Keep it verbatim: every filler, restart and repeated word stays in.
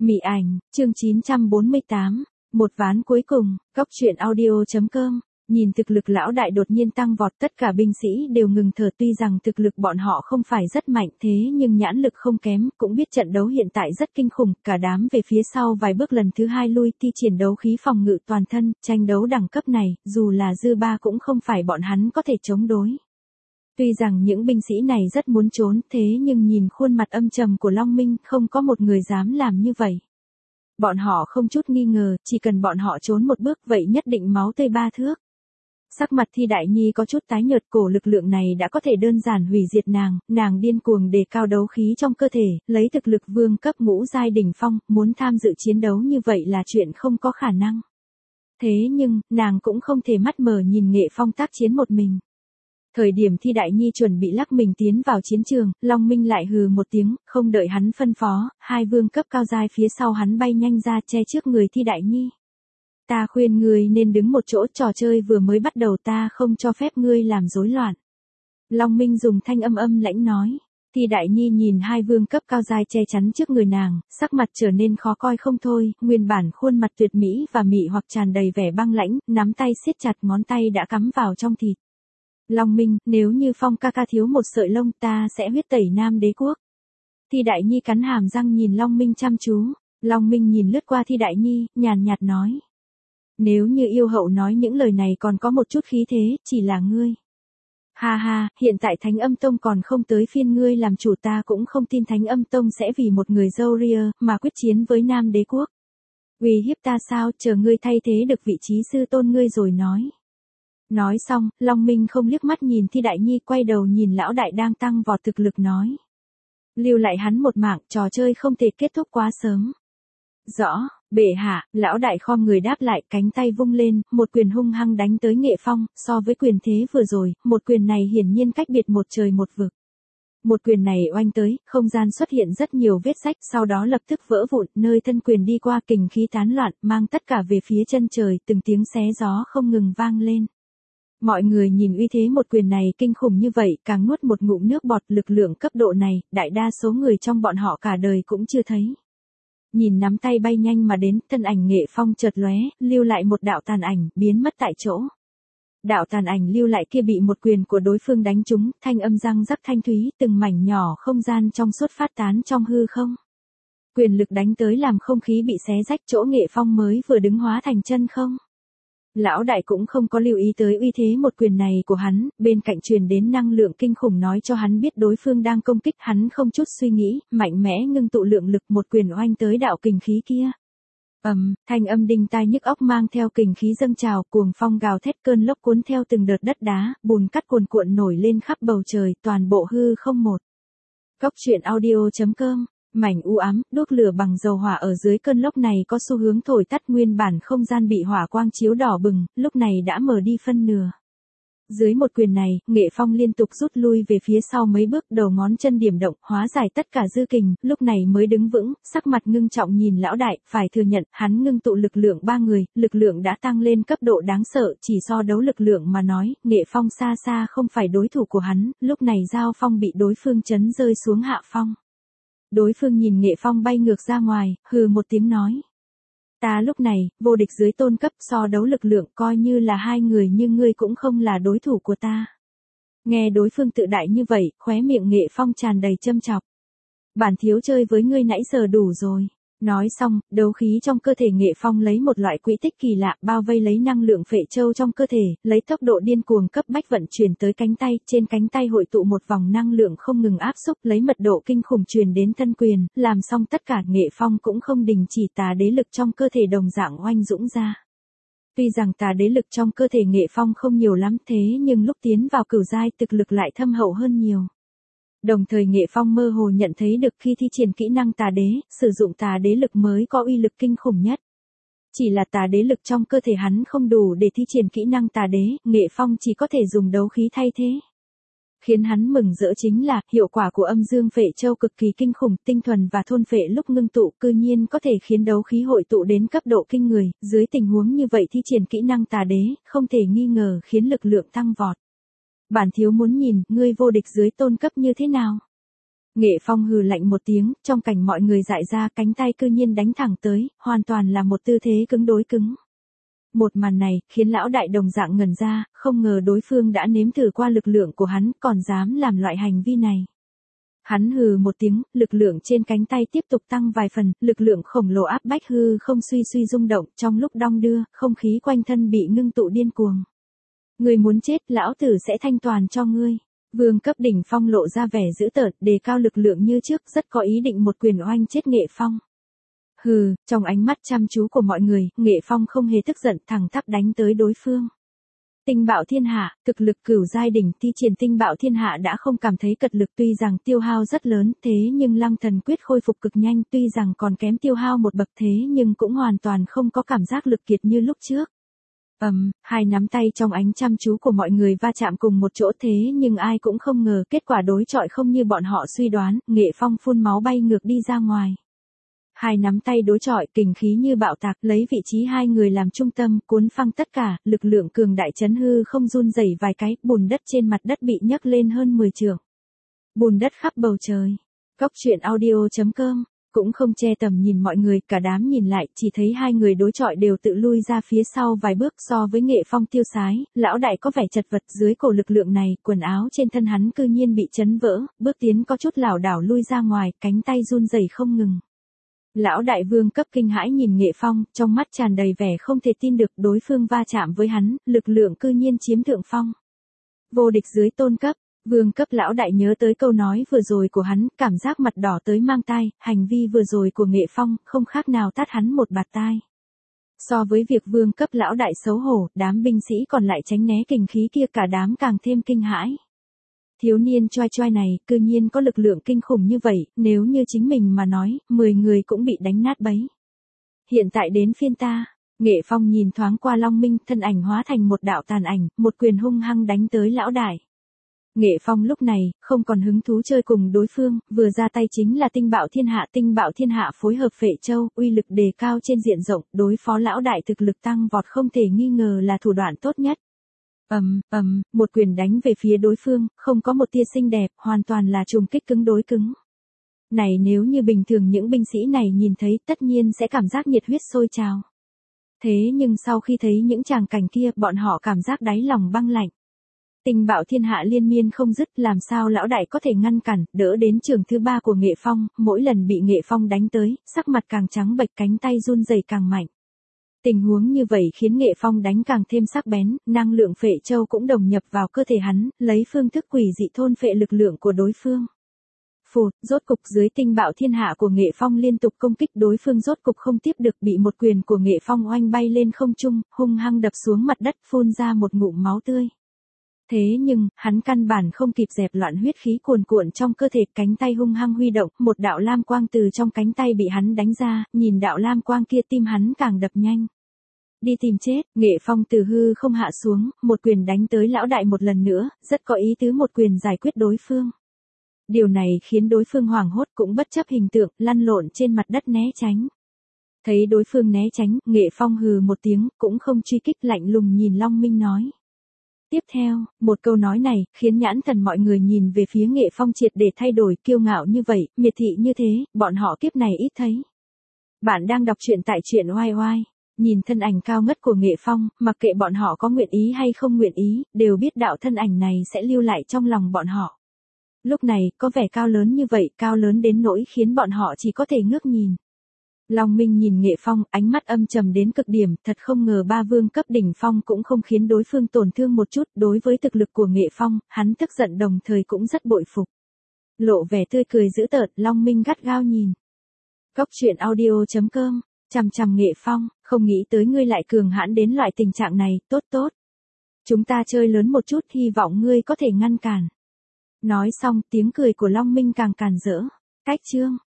Mị ảnh, chương chín trăm bốn mươi tám, một ván cuối cùng, góc truyện audio chấm com. Nhìn thực lực lão đại đột nhiên tăng vọt, tất cả binh sĩ đều ngừng thở. Tuy rằng thực lực bọn họ không phải rất mạnh, thế nhưng nhãn lực không kém, cũng biết trận đấu hiện tại rất kinh khủng. Cả đám về phía sau vài bước, lần thứ hai lui, thi triển đấu khí phòng ngự toàn thân. Tranh đấu đẳng cấp này, dù là dư ba cũng không phải bọn hắn có thể chống đối. Tuy rằng những binh sĩ này rất muốn trốn, thế nhưng nhìn khuôn mặt âm trầm của Long Minh, không có một người dám làm như vậy. Bọn họ không chút nghi ngờ, chỉ cần bọn họ trốn một bước vậy nhất định máu tươi ba thước. Sắc mặt Thi Đại Nhi có chút tái nhợt, cổ lực lượng này đã có thể đơn giản hủy diệt nàng, nàng điên cuồng đề cao đấu khí trong cơ thể, lấy thực lực vương cấp ngũ giai đỉnh phong, muốn tham dự chiến đấu như vậy là chuyện không có khả năng. Thế nhưng, nàng cũng không thể mắt mờ nhìn Nghệ Phong tác chiến một mình. Thời điểm Thi Đại Nhi chuẩn bị lắc mình tiến vào chiến trường, Long Minh lại hừ một tiếng, không đợi hắn phân phó, hai vương cấp cao giai phía sau hắn bay nhanh ra che trước người Thi Đại Nhi. Ta khuyên ngươi nên đứng một chỗ, trò chơi vừa mới bắt đầu, ta không cho phép ngươi làm rối loạn. Long Minh dùng thanh âm âm lãnh nói. Thi Đại Nhi nhìn hai vương cấp cao giai che chắn trước người nàng, sắc mặt trở nên khó coi không thôi, nguyên bản khuôn mặt tuyệt mỹ và mị hoặc tràn đầy vẻ băng lãnh, nắm tay siết chặt, ngón tay đã cắm vào trong thịt. Long Minh, nếu như Phong ca ca thiếu một sợi lông, ta sẽ huyết tẩy Nam Đế quốc. Thi Đại Nhi cắn hàm răng nhìn Long Minh chăm chú. Long Minh nhìn lướt qua Thi Đại Nhi, nhàn nhạt nói. Nếu như yêu hậu nói những lời này còn có một chút khí thế, chỉ là ngươi. Ha ha, hiện tại Thánh Âm Tông còn không tới phiên ngươi làm chủ, ta cũng không tin Thánh Âm Tông sẽ vì một người dâu ria mà quyết chiến với Nam Đế quốc. Uy hiếp ta sao, chờ ngươi thay thế được vị trí sư tôn ngươi rồi nói. Nói xong, Long Minh không liếc mắt nhìn Thi Đại Nhi, quay đầu nhìn lão đại đang tăng vọt thực lực nói. Lưu lại hắn một mạng, trò chơi không thể kết thúc quá sớm. Rõ, bệ hạ, lão đại khom người đáp lại, cánh tay vung lên, một quyền hung hăng đánh tới Nghệ Phong, so với quyền thế vừa rồi, một quyền này hiển nhiên cách biệt một trời một vực. Một quyền này oanh tới, không gian xuất hiện rất nhiều vết rách, sau đó lập tức vỡ vụn, nơi thân quyền đi qua kình khí tán loạn, mang tất cả về phía chân trời, từng tiếng xé gió không ngừng vang lên. Mọi người nhìn uy thế một quyền này kinh khủng như vậy, càng nuốt một ngụm nước bọt, lực lượng cấp độ này, đại đa số người trong bọn họ cả đời cũng chưa thấy. Nhìn nắm tay bay nhanh mà đến, thân ảnh Nghệ Phong chợt lóe, lưu lại một đạo tàn ảnh, biến mất tại chỗ. Đạo tàn ảnh lưu lại kia bị một quyền của đối phương đánh trúng, thanh âm răng rắc thanh thúy, từng mảnh nhỏ không gian trong suốt phát tán trong hư không. Quyền lực đánh tới làm không khí bị xé rách, chỗ Nghệ Phong mới vừa đứng hóa thành chân không. Lão đại cũng không có lưu ý tới uy thế một quyền này của hắn, bên cạnh truyền đến năng lượng kinh khủng nói cho hắn biết đối phương đang công kích, hắn không chút suy nghĩ, mạnh mẽ ngưng tụ lượng lực, một quyền oanh tới đạo kình khí kia. Ầm, um, thanh âm đinh tai nhức óc mang theo kình khí dâng trào, cuồng phong gào thét, cơn lốc cuốn theo từng đợt đất đá, bùn cát cuồn cuộn nổi lên khắp bầu trời, toàn bộ hư không một. Góc truyện audio chấm com. Mảnh u ám, đuốc lửa bằng dầu hỏa ở dưới cơn lốc này có xu hướng thổi tắt, nguyên bản không gian bị hỏa quang chiếu đỏ bừng, lúc này đã mở đi phân nửa. Dưới một quyền này, Nghệ Phong liên tục rút lui về phía sau mấy bước, đầu ngón chân điểm động, hóa giải tất cả dư kình, lúc này mới đứng vững, sắc mặt ngưng trọng nhìn lão đại, phải thừa nhận, hắn ngưng tụ lực lượng ba người, lực lượng đã tăng lên cấp độ đáng sợ, chỉ so đấu lực lượng mà nói, Nghệ Phong xa xa không phải đối thủ của hắn, lúc này giao phong bị đối phương chấn rơi xuống hạ phong. Đối phương nhìn Nghệ Phong bay ngược ra ngoài, hừ một tiếng nói. Ta lúc này, vô địch dưới tôn cấp, so đấu lực lượng, coi như là hai người nhưng ngươi cũng không là đối thủ của ta. Nghe đối phương tự đại như vậy, khóe miệng Nghệ Phong tràn đầy châm chọc. Bản thiếu chơi với ngươi nãy giờ đủ rồi. Nói xong, đấu khí trong cơ thể Nghệ Phong lấy một loại quỹ tích kỳ lạ, bao vây lấy năng lượng phệ châu trong cơ thể, lấy tốc độ điên cuồng cấp bách vận chuyển tới cánh tay, trên cánh tay hội tụ một vòng năng lượng không ngừng áp xúc, lấy mật độ kinh khủng truyền đến thân quyền, làm xong tất cả Nghệ Phong cũng không đình chỉ, tà đế lực trong cơ thể đồng dạng oanh dũng ra. Tuy rằng tà đế lực trong cơ thể Nghệ Phong không nhiều lắm, thế nhưng lúc tiến vào cửu giai thực lực lại thâm hậu hơn nhiều. Đồng thời Nghệ Phong mơ hồ nhận thấy được khi thi triển kỹ năng tà đế, sử dụng tà đế lực mới có uy lực kinh khủng nhất. Chỉ là tà đế lực trong cơ thể hắn không đủ để thi triển kỹ năng tà đế, Nghệ Phong chỉ có thể dùng đấu khí thay thế. Khiến hắn mừng rỡ chính là, hiệu quả của âm dương phệ châu cực kỳ kinh khủng, tinh thuần và thôn phệ lúc ngưng tụ, cư nhiên có thể khiến đấu khí hội tụ đến cấp độ kinh người, dưới tình huống như vậy thi triển kỹ năng tà đế, không thể nghi ngờ khiến lực lượng tăng vọt. Bản thiếu muốn nhìn, ngươi vô địch dưới tôn cấp như thế nào? Nghệ Phong hừ lạnh một tiếng, trong cảnh mọi người dại ra cánh tay cư nhiên đánh thẳng tới, hoàn toàn là một tư thế cứng đối cứng. Một màn này, khiến lão đại đồng dạng ngẩn ra, không ngờ đối phương đã nếm thử qua lực lượng của hắn, còn dám làm loại hành vi này. Hắn hừ một tiếng, lực lượng trên cánh tay tiếp tục tăng vài phần, lực lượng khổng lồ áp bách hư không suy suy rung động, trong lúc đong đưa, không khí quanh thân bị ngưng tụ điên cuồng. Người muốn chết, lão tử sẽ thanh toàn cho ngươi. Vương cấp đỉnh phong lộ ra vẻ dữ tợn, đề cao lực lượng như trước, rất có ý định một quyền oanh chết Nghệ Phong. Hừ, trong ánh mắt chăm chú của mọi người, Nghệ Phong không hề tức giận, thẳng tắp đánh tới đối phương. Tinh bạo thiên hạ, thực lực cửu giai đỉnh thi triển tinh bạo thiên hạ đã không cảm thấy cật lực, tuy rằng tiêu hao rất lớn, thế nhưng lăng thần quyết khôi phục cực nhanh, tuy rằng còn kém tiêu hao một bậc thế nhưng cũng hoàn toàn không có cảm giác lực kiệt như lúc trước. Ầm, um, hai nắm tay trong ánh chăm chú của mọi người va chạm cùng một chỗ, thế nhưng ai cũng không ngờ kết quả đối chọi không như bọn họ suy đoán, Nghệ Phong phun máu bay ngược đi ra ngoài. Hai nắm tay đối chọi, kình khí như bạo tạc, lấy vị trí hai người làm trung tâm, cuốn phăng tất cả, lực lượng cường đại chấn hư không run rẩy vài cái, bùn đất trên mặt đất bị nhấc lên hơn mười trượng. Bùn đất khắp bầu trời. Cóc truyện audio chấm com cũng không che tầm nhìn mọi người, cả đám nhìn lại, chỉ thấy hai người đối chọi đều tự lui ra phía sau vài bước. So với Nghệ Phong tiêu sái, lão đại có vẻ chật vật, dưới cổ lực lượng này, quần áo trên thân hắn cư nhiên bị chấn vỡ, bước tiến có chút lảo đảo lui ra ngoài, cánh tay run rẩy không ngừng. Lão đại vương cấp kinh hãi nhìn Nghệ Phong, trong mắt tràn đầy vẻ không thể tin được, đối phương va chạm với hắn, lực lượng cư nhiên chiếm thượng phong. Vô địch dưới tôn cấp. Vương cấp lão đại nhớ tới câu nói vừa rồi của hắn, cảm giác mặt đỏ tới mang tai, hành vi vừa rồi của Nghệ Phong không khác nào tát hắn một bạt tai. So với việc vương cấp lão đại xấu hổ, đám binh sĩ còn lại tránh né kình khí kia, cả đám càng thêm kinh hãi. Thiếu niên choai choai này, cư nhiên có lực lượng kinh khủng như vậy, nếu như chính mình mà nói, mười người cũng bị đánh nát bấy. Hiện tại đến phiên ta. Nghệ Phong nhìn thoáng qua Long Minh, thân ảnh hóa thành một đạo tàn ảnh, một quyền hung hăng đánh tới lão đại. Nghệ Phong lúc này, không còn hứng thú chơi cùng đối phương, vừa ra tay chính là tinh bạo thiên hạ. Tinh bạo thiên hạ phối hợp Phệ Châu, uy lực đề cao trên diện rộng, đối phó lão đại thực lực tăng vọt không thể nghi ngờ là thủ đoạn tốt nhất. Ầm, um, ầm, um, một quyền đánh về phía đối phương, không có một tia xinh đẹp, hoàn toàn là trùng kích cứng đối cứng. Này nếu như bình thường những binh sĩ này nhìn thấy, tất nhiên sẽ cảm giác nhiệt huyết sôi trào. Thế nhưng sau khi thấy những tràng cảnh kia, bọn họ cảm giác đáy lòng băng lạnh. Tinh bạo thiên hạ liên miên không dứt, làm sao lão đại có thể ngăn cản, đỡ đến trường thứ ba của Nghệ Phong, mỗi lần bị Nghệ Phong đánh tới, sắc mặt càng trắng bệch, cánh tay run rẩy càng mạnh. Tình huống như vậy khiến Nghệ Phong đánh càng thêm sắc bén, năng lượng Phệ Châu cũng đồng nhập vào cơ thể hắn, lấy phương thức quỷ dị thôn phệ lực lượng của đối phương. Phụt, rốt cục dưới tinh bạo thiên hạ của Nghệ Phong liên tục công kích, đối phương rốt cục không tiếp được, bị một quyền của Nghệ Phong oanh bay lên không trung, hung hăng đập xuống mặt đất, phun ra một ngụm máu tươi. Thế nhưng, hắn căn bản không kịp dẹp loạn huyết khí cuồn cuộn trong cơ thể, cánh tay hung hăng huy động, một đạo lam quang từ trong cánh tay bị hắn đánh ra, nhìn đạo lam quang kia tim hắn càng đập nhanh. Đi tìm chết, Nghệ Phong từ hư không hạ xuống, một quyền đánh tới lão đại một lần nữa, rất có ý tứ một quyền giải quyết đối phương. Điều này khiến đối phương hoảng hốt, cũng bất chấp hình tượng, lăn lộn trên mặt đất né tránh. Thấy đối phương né tránh, Nghệ Phong hừ một tiếng, cũng không truy kích, lạnh lùng nhìn Long Minh nói. Tiếp theo, một câu nói này, khiến nhãn thần mọi người nhìn về phía Nghệ Phong triệt để thay đổi, kiêu ngạo như vậy, miệt thị như thế, bọn họ kiếp này ít thấy. Bạn đang đọc truyện tại truyện oai oai. Nhìn thân ảnh cao ngất của Nghệ Phong, mặc kệ bọn họ có nguyện ý hay không nguyện ý, đều biết đạo thân ảnh này sẽ lưu lại trong lòng bọn họ. Lúc này, có vẻ cao lớn như vậy, cao lớn đến nỗi khiến bọn họ chỉ có thể ngước nhìn. Long Minh nhìn Nghệ Phong, ánh mắt âm trầm đến cực điểm, thật không ngờ ba vương cấp đỉnh phong cũng không khiến đối phương tổn thương một chút, đối với thực lực của Nghệ Phong, hắn tức giận đồng thời cũng rất bội phục. Lộ vẻ tươi cười dữ tợn, Long Minh gắt gao nhìn. Cóc truyện audio chấm com, chằm chằm Nghệ Phong, không nghĩ tới ngươi lại cường hãn đến loại tình trạng này, tốt tốt. Chúng ta chơi lớn một chút, hy vọng ngươi có thể ngăn cản. Nói xong, tiếng cười của Long Minh càng càn rỡ. Cách chương.